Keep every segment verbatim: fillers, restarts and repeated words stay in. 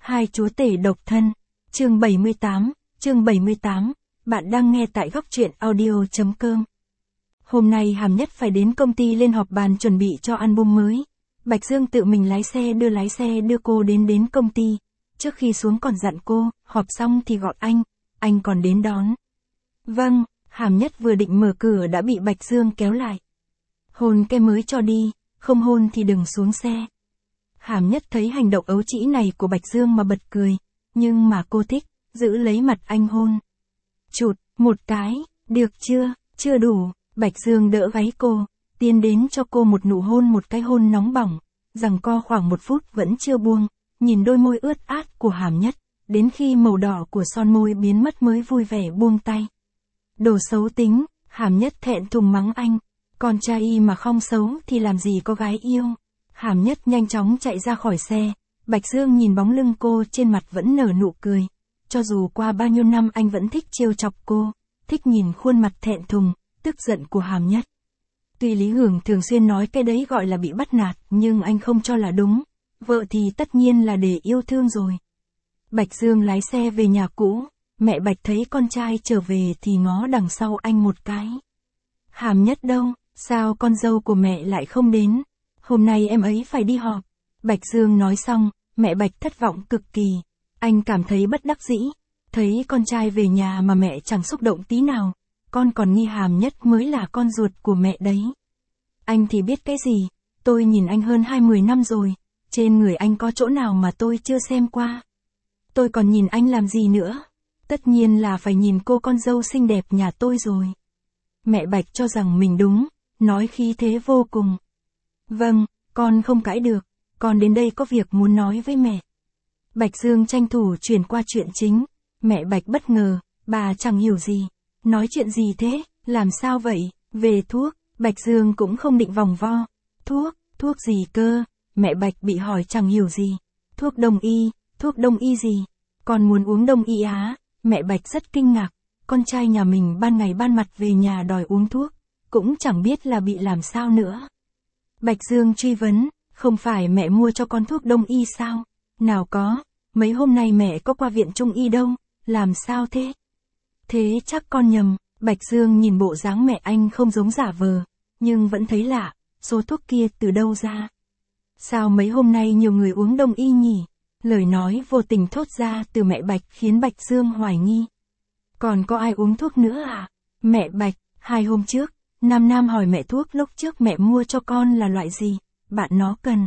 Hai chúa tể độc thân. Chương bảy mươi tám, chương bảy mươi tám, bạn đang nghe tại góc truyện audio chấm com. Hôm nay Hàm Nhất phải đến công ty lên họp bàn chuẩn bị cho album mới. Bạch Dương tự mình lái xe đưa lái xe đưa cô đến đến công ty. Trước khi xuống còn dặn cô, họp xong thì gọi anh, anh còn đến đón. Vâng, Hàm Nhất vừa định mở cửa đã bị Bạch Dương kéo lại. Hôn cái mới cho đi, không hôn thì đừng xuống xe. Hàm Nhất thấy hành động ấu trĩ này của Bạch Dương mà bật cười, nhưng mà cô thích, giữ lấy mặt anh hôn. Chụt, một cái, được chưa, chưa đủ, Bạch Dương đỡ gáy cô, tiến đến cho cô một nụ hôn một cái hôn nóng bỏng, giằng co khoảng một phút vẫn chưa buông, nhìn đôi môi ướt át của Hàm Nhất, đến khi màu đỏ của son môi biến mất mới vui vẻ buông tay. Đồ xấu tính, Hàm Nhất thẹn thùng mắng anh, con trai mà không xấu thì làm gì có gái yêu. Hàm Nhất nhanh chóng chạy ra khỏi xe, Bạch Dương nhìn bóng lưng cô trên mặt vẫn nở nụ cười. Cho dù qua bao nhiêu năm anh vẫn thích trêu chọc cô, thích nhìn khuôn mặt thẹn thùng, tức giận của Hàm Nhất. Tuy Lý Hưởng thường xuyên nói cái đấy gọi là bị bắt nạt, nhưng anh không cho là đúng. Vợ thì tất nhiên là để yêu thương rồi. Bạch Dương lái xe về nhà cũ, mẹ Bạch thấy con trai trở về thì ngó đằng sau anh một cái. Hàm Nhất đâu, sao con dâu của mẹ lại không đến? Hôm nay em ấy phải đi họp. Bạch Dương nói xong, mẹ Bạch thất vọng cực kỳ. Anh cảm thấy bất đắc dĩ. Thấy con trai về nhà mà mẹ chẳng xúc động tí nào. Con còn nghi Hàm Nhất mới là con ruột của mẹ đấy. Anh thì biết cái gì. Tôi nhìn anh hơn hai mươi năm rồi. Trên người anh có chỗ nào mà tôi chưa xem qua. Tôi còn nhìn anh làm gì nữa. Tất nhiên là phải nhìn cô con dâu xinh đẹp nhà tôi rồi. Mẹ Bạch cho rằng mình đúng. Nói khí thế vô cùng. Vâng, con không cãi được, con đến đây có việc muốn nói với mẹ. Bạch Dương tranh thủ chuyển qua chuyện chính, mẹ Bạch bất ngờ, bà chẳng hiểu gì. Nói chuyện gì thế, làm sao vậy, về thuốc, Bạch Dương cũng không định vòng vo. Thuốc, thuốc gì cơ, mẹ Bạch bị hỏi chẳng hiểu gì. Thuốc đông y, thuốc đông y gì, con muốn uống đông y á, mẹ Bạch rất kinh ngạc. Con trai nhà mình ban ngày ban mặt về nhà đòi uống thuốc, cũng chẳng biết là bị làm sao nữa. Bạch Dương truy vấn, không phải mẹ mua cho con thuốc đông y sao? Nào có, mấy hôm nay mẹ có qua viện trung y đâu, làm sao thế? Thế chắc con nhầm, Bạch Dương nhìn bộ dáng mẹ anh không giống giả vờ, nhưng vẫn thấy lạ, số thuốc kia từ đâu ra? Sao mấy hôm nay nhiều người uống đông y nhỉ? Lời nói vô tình thốt ra từ mẹ Bạch khiến Bạch Dương hoài nghi. Còn có ai uống thuốc nữa à? Mẹ Bạch, hai hôm trước, Nam Nam hỏi mẹ thuốc lúc trước mẹ mua cho con là loại gì, bạn nó cần.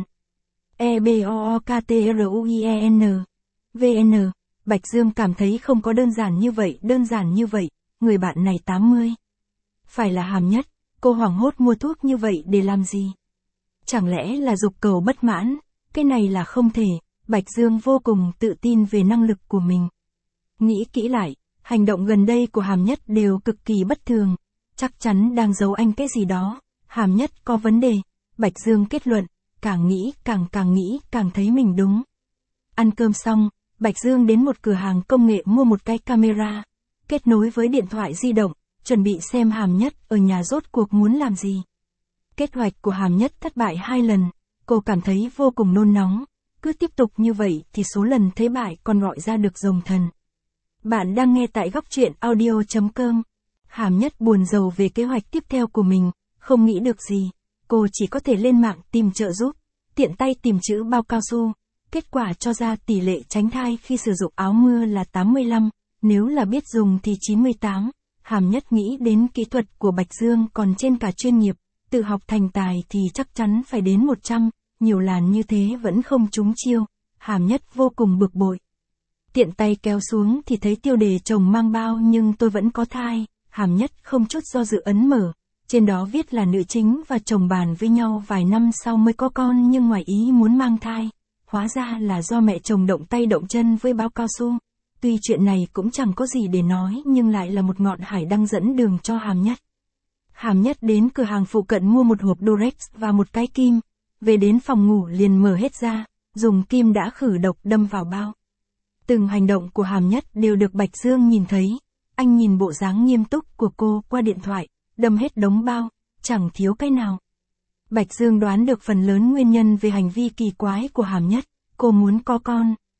E B O O K T R U I E N. V N. Bạch Dương cảm thấy không có đơn giản như vậy, đơn giản như vậy, người bạn này tám mươi. Phải là Hàm Nhất, cô hoảng hốt mua thuốc như vậy để làm gì? Chẳng lẽ là dục cầu bất mãn, cái này là không thể, Bạch Dương vô cùng tự tin về năng lực của mình. Nghĩ kỹ lại, hành động gần đây của Hàm Nhất đều cực kỳ bất thường. Chắc chắn đang giấu anh cái gì đó, Hàm Nhất có vấn đề, Bạch Dương kết luận, càng nghĩ càng càng nghĩ càng thấy mình đúng. Ăn cơm xong, Bạch Dương đến một cửa hàng công nghệ mua một cái camera, kết nối với điện thoại di động, chuẩn bị xem Hàm Nhất ở nhà rốt cuộc muốn làm gì. Kế hoạch của Hàm Nhất thất bại hai lần, cô cảm thấy vô cùng nôn nóng, cứ tiếp tục như vậy thì số lần thấy bại còn gọi ra được rồng thần. Bạn đang nghe tại góc truyện audio chấm com. Hàm Nhất buồn rầu về kế hoạch tiếp theo của mình, không nghĩ được gì, cô chỉ có thể lên mạng tìm trợ giúp, tiện tay tìm chữ bao cao su, kết quả cho ra tỷ lệ tránh thai khi sử dụng áo mưa là tám mươi lăm, nếu là biết dùng thì chín mươi tám, Hàm Nhất nghĩ đến kỹ thuật của Bạch Dương còn trên cả chuyên nghiệp, tự học thành tài thì chắc chắn phải đến một trăm, nhiều làn như thế vẫn không trúng chiêu, Hàm Nhất vô cùng bực bội. Tiện tay kéo xuống thì thấy tiêu đề chồng mang bao nhưng tôi vẫn có thai. Hàm Nhất không chút do dự ấn mở, trên đó viết là nữ chính và chồng bàn với nhau vài năm sau mới có con nhưng ngoài ý muốn mang thai, hóa ra là do mẹ chồng động tay động chân với bao cao su. Tuy chuyện này cũng chẳng có gì để nói nhưng lại là một ngọn hải đăng dẫn đường cho Hàm Nhất. Hàm Nhất đến cửa hàng phụ cận mua một hộp Durex và một cái kim, về đến phòng ngủ liền mở hết ra, dùng kim đã khử độc đâm vào bao. Từng hành động của Hàm Nhất đều được Bạch Dương nhìn thấy. Anh nhìn bộ dáng nghiêm túc của cô qua điện thoại, đâm hết đống bao, chẳng thiếu cái nào. Bạch Dương đoán được phần lớn nguyên nhân về hành vi kỳ quái của Hàm Nhất, cô muốn có con.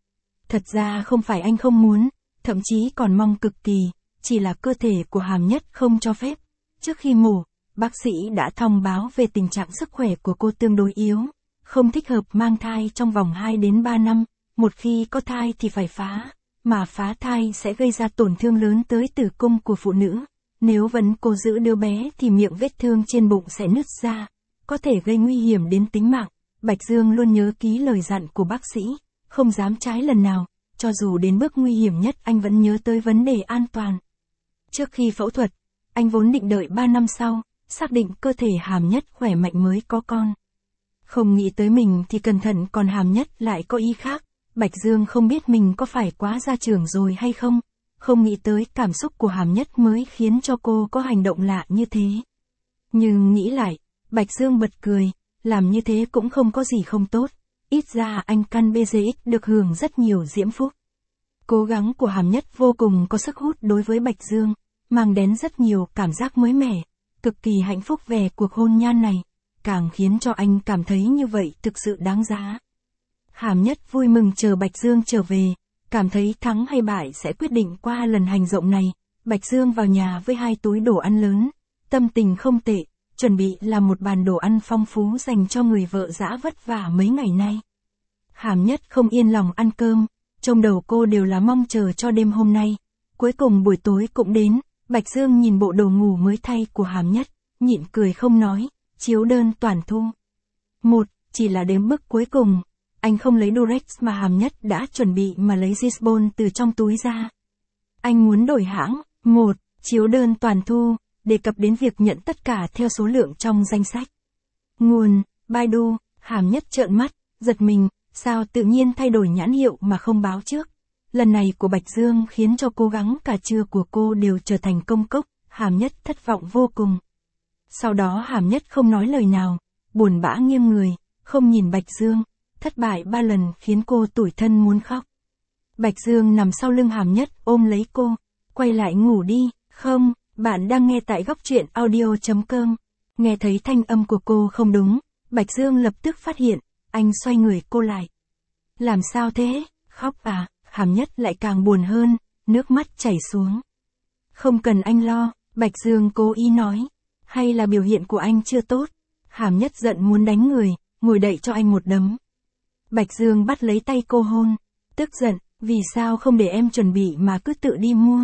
Thật ra không phải anh không muốn, thậm chí còn mong cực kỳ, chỉ là cơ thể của Hàm Nhất không cho phép. Trước khi mổ, bác sĩ đã thông báo về tình trạng sức khỏe của cô tương đối yếu, không thích hợp mang thai trong vòng hai đến ba năm, một khi có thai thì phải phá, mà phá thai sẽ gây ra tổn thương lớn tới tử cung của phụ nữ. Nếu vẫn cố giữ đứa bé thì miệng vết thương trên bụng sẽ nứt ra, có thể gây nguy hiểm đến tính mạng. Bạch Dương luôn nhớ ký lời dặn của bác sĩ, không dám trái lần nào, cho dù đến bước nguy hiểm nhất anh vẫn nhớ tới vấn đề an toàn. Trước khi phẫu thuật, anh vốn định đợi ba năm sau, xác định cơ thể Hàm Nhất khỏe mạnh mới có con. Không nghĩ tới mình thì cẩn thận còn Hàm Nhất lại có ý khác. Bạch Dương không biết mình có phải quá gia trưởng rồi hay không, không nghĩ tới cảm xúc của Hàm Nhất mới khiến cho cô có hành động lạ như thế. Nhưng nghĩ lại, Bạch Dương bật cười, làm như thế cũng không có gì không tốt, ít ra anh căn bê giê ích được hưởng rất nhiều diễm phúc. Cố gắng của Hàm Nhất vô cùng có sức hút đối với Bạch Dương, mang đến rất nhiều cảm giác mới mẻ, cực kỳ hạnh phúc về cuộc hôn nhân này, càng khiến cho anh cảm thấy như vậy thực sự đáng giá. Hàm Nhất vui mừng chờ Bạch Dương trở về, cảm thấy thắng hay bại sẽ quyết định qua lần hành động này. Bạch Dương vào nhà với hai túi đồ ăn lớn, tâm tình không tệ, chuẩn bị làm một bàn đồ ăn phong phú dành cho người vợ dã vất vả mấy ngày nay. Hàm Nhất không yên lòng ăn cơm, trong đầu cô đều là mong chờ cho đêm hôm nay. Cuối cùng buổi tối cũng đến, Bạch Dương nhìn bộ đồ ngủ mới thay của Hàm Nhất, nhịn cười không nói, chiếu đơn toàn thu. Một, chỉ là đến bước cuối cùng. Anh không lấy Durex mà Hàm Nhất đã chuẩn bị mà lấy Gisbon từ trong túi ra. Anh muốn đổi hãng. Một, chiếu đơn toàn thu, đề cập đến việc nhận tất cả theo số lượng trong danh sách. Nguồn, Baidu. Hàm Nhất trợn mắt, giật mình, sao tự nhiên thay đổi nhãn hiệu mà không báo trước. Lần này của Bạch Dương khiến cho cố gắng cả trưa của cô đều trở thành công cốc, Hàm Nhất thất vọng vô cùng. Sau đó Hàm Nhất không nói lời nào, buồn bã nghiêng người, không nhìn Bạch Dương. Thất bại ba lần khiến cô tủi thân muốn khóc. Bạch Dương nằm sau lưng Hàm Nhất ôm lấy cô, quay lại ngủ đi. Không, bạn đang nghe tại góc truyện audio chấm com. Nghe thấy thanh âm của cô không đúng, Bạch Dương lập tức phát hiện, anh xoay người cô lại. Làm sao thế, khóc à? Hàm Nhất lại càng buồn hơn, nước mắt chảy xuống. Không cần anh lo, Bạch Dương cố ý nói. Hay là biểu hiện của anh chưa tốt? Hàm Nhất giận muốn đánh người, ngồi đậy cho anh một đấm. Bạch Dương bắt lấy tay cô hôn, tức giận, vì sao không để em chuẩn bị mà cứ tự đi mua?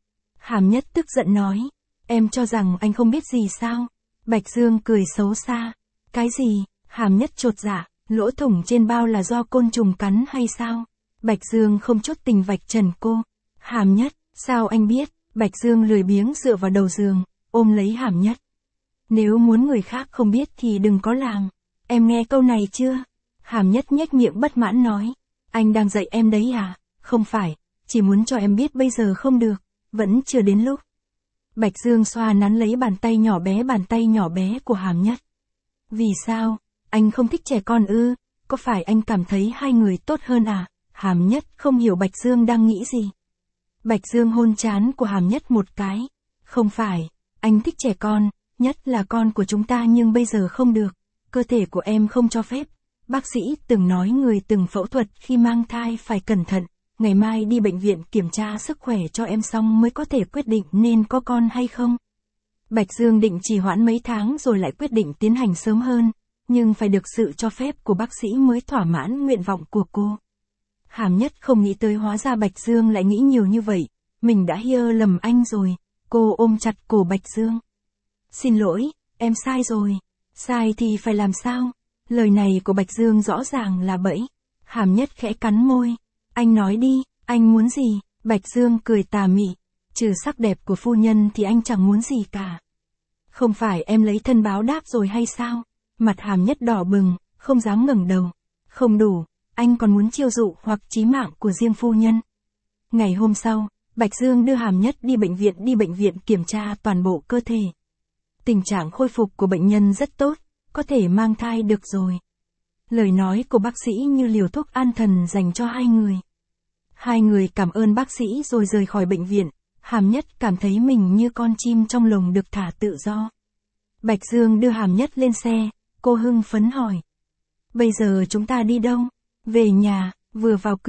Hàm Nhất tức giận nói, em cho rằng anh không biết gì sao? Bạch Dương cười xấu xa, cái gì? Hàm Nhất chột dạ, lỗ thủng trên bao là do côn trùng cắn hay sao? Bạch Dương không chút tình vạch trần cô. Hàm Nhất, sao anh biết? Bạch Dương lười biếng dựa vào đầu giường, ôm lấy Hàm Nhất. Nếu muốn người khác không biết thì đừng có làm. Em nghe câu này chưa? Hàm Nhất nhếch miệng bất mãn nói. Anh đang dạy em đấy à? Không phải, chỉ muốn cho em biết bây giờ không được, vẫn chưa đến lúc. Bạch Dương xoa nắn lấy bàn tay nhỏ bé bàn tay nhỏ bé của Hàm Nhất. Vì sao? Anh không thích trẻ con ư? Có phải anh cảm thấy hai người tốt hơn à? Hàm Nhất không hiểu Bạch Dương đang nghĩ gì. Bạch Dương hôn trán của Hàm Nhất một cái. Không phải, anh thích trẻ con, nhất là con của chúng ta nhưng bây giờ không được. Cơ thể của em không cho phép. Bác sĩ từng nói người từng phẫu thuật khi mang thai phải cẩn thận. Ngày mai đi bệnh viện kiểm tra sức khỏe cho em xong mới có thể quyết định nên có con hay không. Bạch Dương định trì hoãn mấy tháng rồi lại quyết định tiến hành sớm hơn, nhưng phải được sự cho phép của bác sĩ mới thỏa mãn nguyện vọng của cô. Hàm Nhất không nghĩ tới hóa ra Bạch Dương lại nghĩ nhiều như vậy, mình đã hiểu lầm anh rồi. Cô ôm chặt cổ Bạch Dương. Xin lỗi, em sai rồi. Sai thì phải làm sao? Lời này của Bạch Dương rõ ràng là bẫy. Hàm Nhất khẽ cắn môi. Anh nói đi, anh muốn gì? Bạch Dương cười tà mị. Trừ sắc đẹp của phu nhân thì anh chẳng muốn gì cả. Không phải em lấy thân báo đáp rồi hay sao? Mặt Hàm Nhất đỏ bừng, không dám ngẩng đầu. Không đủ, anh còn muốn chiêu dụ hoặc chí mạng của riêng phu nhân. Ngày hôm sau, Bạch Dương đưa Hàm Nhất đi bệnh viện đi bệnh viện kiểm tra toàn bộ cơ thể. Tình trạng khôi phục của bệnh nhân rất tốt, có thể mang thai được rồi. Lời nói của bác sĩ như liều thuốc an thần dành cho hai người. Hai người cảm ơn bác sĩ rồi rời khỏi bệnh viện. Hàm Nhất cảm thấy mình như con chim trong lồng được thả tự do. Bạch Dương đưa Hàm Nhất lên xe, cô hưng phấn hỏi. Bây giờ chúng ta đi đâu? Về nhà. Vừa vào cửa,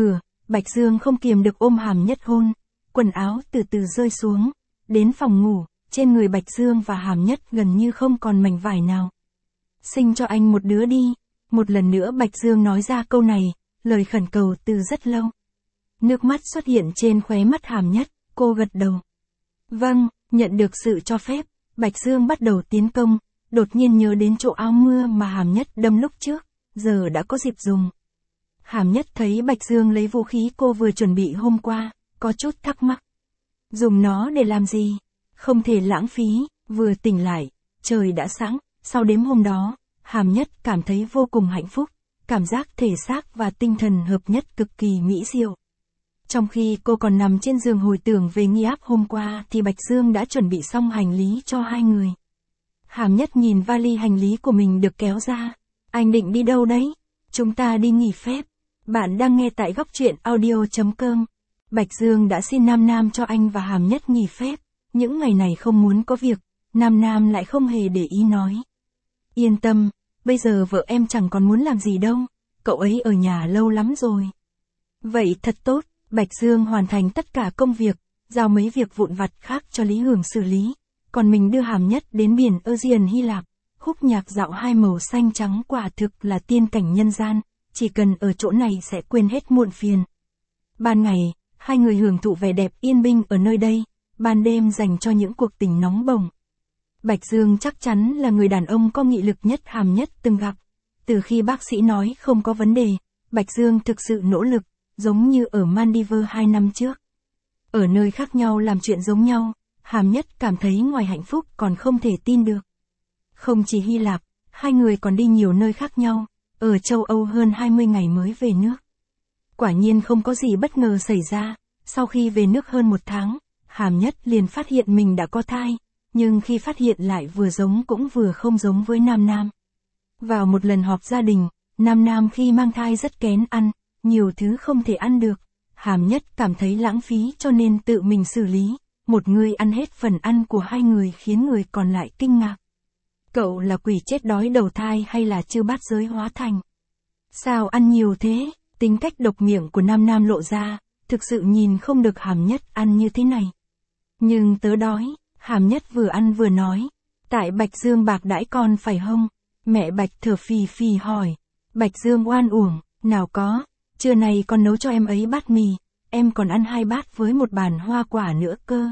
Bạch Dương không kiềm được ôm Hàm Nhất hôn, quần áo từ từ rơi xuống, đến phòng ngủ, trên người Bạch Dương và Hàm Nhất gần như không còn mảnh vải nào. Sinh cho anh một đứa đi, một lần nữa Bạch Dương nói ra câu này, lời khẩn cầu từ rất lâu. Nước mắt xuất hiện trên khóe mắt Hàm Nhất, cô gật đầu. Vâng, nhận được sự cho phép, Bạch Dương bắt đầu tiến công, đột nhiên nhớ đến chỗ áo mưa mà Hàm Nhất đâm lúc trước, giờ đã có dịp dùng. Hàm Nhất thấy Bạch Dương lấy vũ khí cô vừa chuẩn bị hôm qua, có chút thắc mắc. Dùng nó để làm gì? Không thể lãng phí, vừa tỉnh lại, trời đã sáng, sau đêm hôm đó, Hàm Nhất cảm thấy vô cùng hạnh phúc, cảm giác thể xác và tinh thần hợp nhất cực kỳ mỹ diệu. Trong khi cô còn nằm trên giường hồi tưởng về nghi áp hôm qua thì Bạch Dương đã chuẩn bị xong hành lý cho hai người. Hàm Nhất nhìn vali hành lý của mình được kéo ra. Anh định đi đâu đấy? Chúng ta đi nghỉ phép. Bạn đang nghe tại góc truyện audio chấm com. Bạch Dương đã xin Nam Nam cho anh và Hàm Nhất nghỉ phép. Những ngày này không muốn có việc, Nam Nam lại không hề để ý nói. Yên tâm, bây giờ vợ em chẳng còn muốn làm gì đâu, cậu ấy ở nhà lâu lắm rồi. Vậy thật tốt, Bạch Dương hoàn thành tất cả công việc, giao mấy việc vụn vặt khác cho Lý Hưởng xử lý, còn mình đưa Hàm Nhất đến biển Aegean Hy Lạp, khúc nhạc dạo hai màu xanh trắng quả thực là tiên cảnh nhân gian, chỉ cần ở chỗ này sẽ quên hết muộn phiền. Ban ngày, hai người hưởng thụ vẻ đẹp yên bình ở nơi đây, ban đêm dành cho những cuộc tình nóng bỏng. Bạch Dương chắc chắn là người đàn ông có nghị lực nhất Hàm Nhất từng gặp. Từ khi bác sĩ nói không có vấn đề, Bạch Dương thực sự nỗ lực, giống như ở Maldives hai năm trước. Ở nơi khác nhau làm chuyện giống nhau, Hàm Nhất cảm thấy ngoài hạnh phúc còn không thể tin được. Không chỉ Hy Lạp, hai người còn đi nhiều nơi khác nhau, ở châu Âu hơn hai mươi ngày mới về nước. Quả nhiên không có gì bất ngờ xảy ra, sau khi về nước hơn một tháng, Hàm Nhất liền phát hiện mình đã có thai, nhưng khi phát hiện lại vừa giống cũng vừa không giống với Nam Nam. Vào một lần họp gia đình, Nam Nam khi mang thai rất kén ăn, nhiều thứ không thể ăn được. Hàm Nhất cảm thấy lãng phí cho nên tự mình xử lý, một người ăn hết phần ăn của hai người khiến người còn lại kinh ngạc. Cậu là quỷ chết đói đầu thai hay là chư bát giới hóa thành? Sao ăn nhiều thế? Tính cách độc miệng của Nam Nam lộ ra, thực sự nhìn không được Hàm Nhất ăn như thế này. Nhưng tớ đói, Hàm Nhất vừa ăn vừa nói. Tại Bạch Dương bạc đãi con phải không? Mẹ Bạch thở phì phì hỏi. Bạch Dương oan uổng, nào có, trưa nay con nấu cho em ấy bát mì, em còn ăn hai bát với một bàn hoa quả nữa cơ.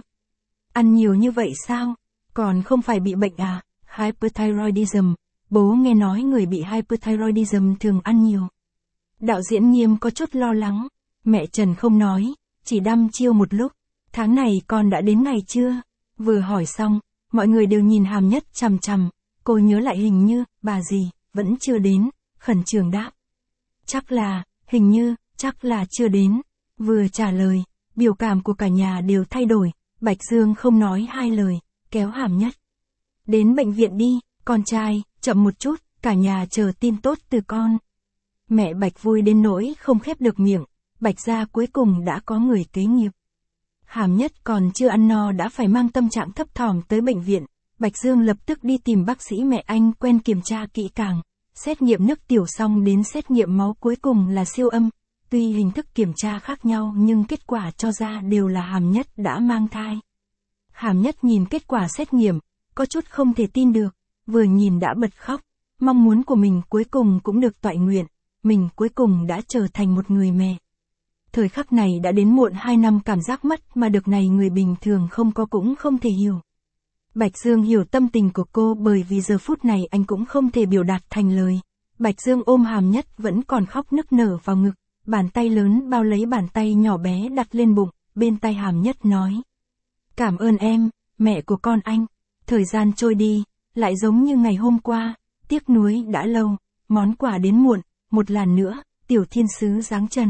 Ăn nhiều như vậy sao? Còn không phải bị bệnh à? Hyperthyroidism, bố nghe nói người bị hyperthyroidism thường ăn nhiều. Đạo diễn Nghiêm có chút lo lắng, mẹ Trần không nói, chỉ đăm chiêu một lúc, tháng này con đã đến ngày chưa? Vừa hỏi xong, mọi người đều nhìn Hàm Nhất chằm chằm, cô nhớ lại hình như, bà gì, vẫn chưa đến, khẩn trương đáp. Chắc là, hình như, chắc là chưa đến, vừa trả lời, biểu cảm của cả nhà đều thay đổi, Bạch Dương không nói hai lời, kéo Hàm Nhất. Đến bệnh viện đi, con trai, chậm một chút, cả nhà chờ tin tốt từ con. Mẹ Bạch vui đến nỗi không khép được miệng, Bạch gia cuối cùng đã có người kế nghiệp. Hàm Nhất còn chưa ăn no đã phải mang tâm trạng thấp thỏm tới bệnh viện, Bạch Dương lập tức đi tìm bác sĩ mẹ anh quen kiểm tra kỹ càng, xét nghiệm nước tiểu xong đến xét nghiệm máu cuối cùng là siêu âm, tuy hình thức kiểm tra khác nhau nhưng kết quả cho ra đều là Hàm Nhất đã mang thai. Hàm Nhất nhìn kết quả xét nghiệm, có chút không thể tin được, vừa nhìn đã bật khóc, mong muốn của mình cuối cùng cũng được toại nguyện, mình cuối cùng đã trở thành một người mẹ. Thời khắc này đã đến muộn hai năm cảm giác mất mà được này người bình thường không có cũng không thể hiểu. Bạch Dương hiểu tâm tình của cô bởi vì giờ phút này anh cũng không thể biểu đạt thành lời. Bạch Dương ôm Hàm Nhất vẫn còn khóc nức nở vào ngực, bàn tay lớn bao lấy bàn tay nhỏ bé đặt lên bụng, bên tai Hàm Nhất nói. Cảm ơn em, mẹ của con anh. Thời gian trôi đi, lại giống như ngày hôm qua, tiếc nuối đã lâu, món quà đến muộn, một lần nữa, tiểu thiên sứ giáng trần.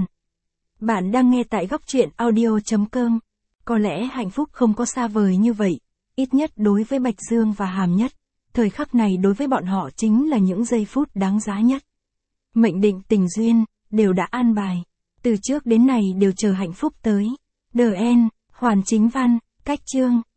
Bạn đang nghe tại góc truyện audio chấm com. Có lẽ hạnh phúc không có xa vời như vậy, ít nhất đối với Bạch Dương và Hàm Nhất, thời khắc này đối với bọn họ chính là những giây phút đáng giá nhất. Mệnh định tình duyên, đều đã an bài, từ trước đến nay đều chờ hạnh phúc tới. The End, Hoàn Chính Văn, Cách Chương.